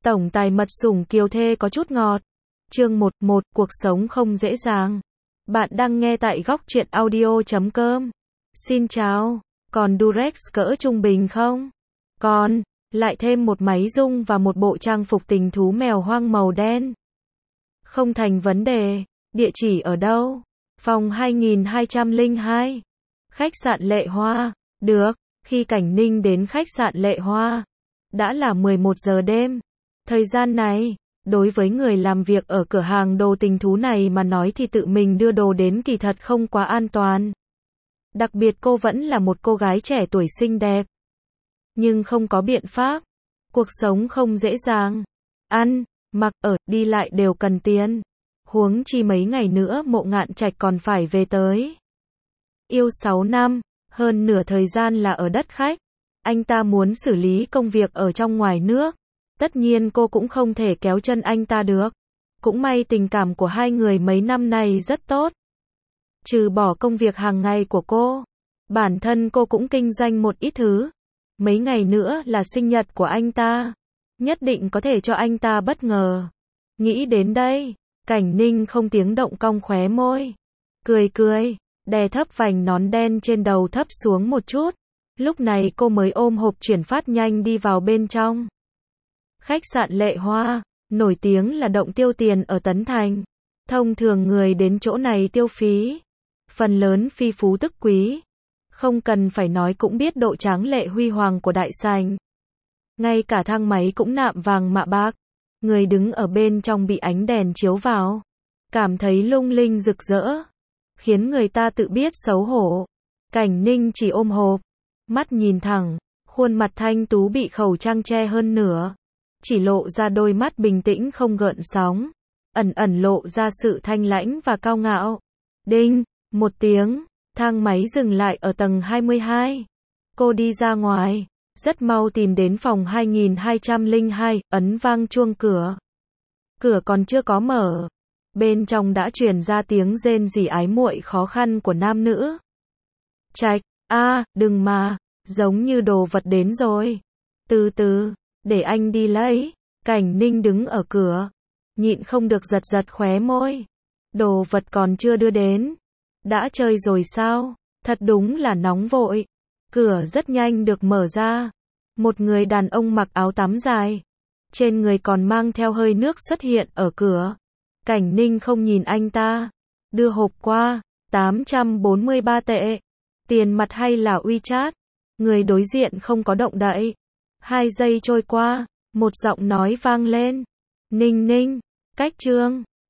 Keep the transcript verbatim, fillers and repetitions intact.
Tổng tài mật sủng kiều thê có chút ngọt. Chương một một Cuộc sống không dễ dàng. Bạn đang nghe tại góc truyện audio chấm com. Xin chào, còn Durex cỡ trung bình không? Còn, lại thêm một máy rung và một bộ trang phục tình thú mèo hoang màu đen. Không thành vấn đề. Địa chỉ ở đâu? Phòng hai nghìn hai trăm lẻ hai. Khách sạn Lệ Hoa. Được, khi Cảnh Ninh đến khách sạn Lệ Hoa, đã là mười một giờ đêm. Thời gian này, đối với người làm việc ở cửa hàng đồ tình thú này mà nói thì tự mình đưa đồ đến kỳ thật không quá an toàn. Đặc biệt cô vẫn là một cô gái trẻ tuổi xinh đẹp. Nhưng không có biện pháp. Cuộc sống không dễ dàng. Ăn, mặc, ở, đi lại đều cần tiền. Huống chi mấy ngày nữa Mộ Ngạn Trạch còn phải về tới. Yêu sáu năm, hơn nửa thời gian là ở đất khách. Anh ta muốn xử lý công việc ở trong ngoài nước. Tất nhiên cô cũng không thể kéo chân anh ta được. Cũng may tình cảm của hai người mấy năm nay rất tốt. Trừ bỏ công việc hàng ngày của cô, bản thân cô cũng kinh doanh một ít thứ. Mấy ngày nữa là sinh nhật của anh ta. Nhất định có thể cho anh ta bất ngờ. Nghĩ đến đây, Cảnh Ninh không tiếng động cong khóe môi. Cười cười, đè thấp vành nón đen trên đầu thấp xuống một chút. Lúc này cô mới ôm hộp chuyển phát nhanh đi vào bên trong. Khách sạn Lệ Hoa, nổi tiếng là động tiêu tiền ở Tấn Thành. Thông thường người đến chỗ này tiêu phí. Phần lớn phi phú tức quý. Không cần phải nói cũng biết độ tráng lệ huy hoàng của đại sảnh. Ngay cả thang máy cũng nạm vàng mạ bạc. Người đứng ở bên trong bị ánh đèn chiếu vào. Cảm thấy lung linh rực rỡ. Khiến người ta tự biết xấu hổ. Cảnh Ninh chỉ ôm hộp. Mắt nhìn thẳng. Khuôn mặt thanh tú bị khẩu trang che hơn nửa. Chỉ lộ ra đôi mắt bình tĩnh không gợn sóng. Ẩn ẩn lộ ra sự thanh lãnh và cao ngạo. Đinh, một tiếng. Thang máy dừng lại ở tầng hai mươi hai. Cô đi ra ngoài. Rất mau tìm đến phòng hai nghìn hai trăm lẻ hai, ấn vang chuông cửa. Cửa còn chưa có mở. Bên trong đã truyền ra tiếng rên rỉ ái muội khó khăn của nam nữ. Trạch, a, đừng mà, giống như đồ vật đến rồi. Từ từ, để anh đi lấy. Cảnh Ninh đứng ở cửa. Nhịn không được giật giật khóe môi. Đồ vật còn chưa đưa đến. Đã chơi rồi sao? Thật đúng là nóng vội. Cửa rất nhanh được mở ra. Một người đàn ông mặc áo tắm dài. Trên người còn mang theo hơi nước xuất hiện ở cửa. Cảnh Ninh không nhìn anh ta. Đưa hộp qua. tám trăm bốn mươi ba tệ. Tiền mặt hay là WeChat? Người đối diện không có động đậy. Hai giây trôi qua. Một giọng nói vang lên. Ninh Ninh. Cách trương.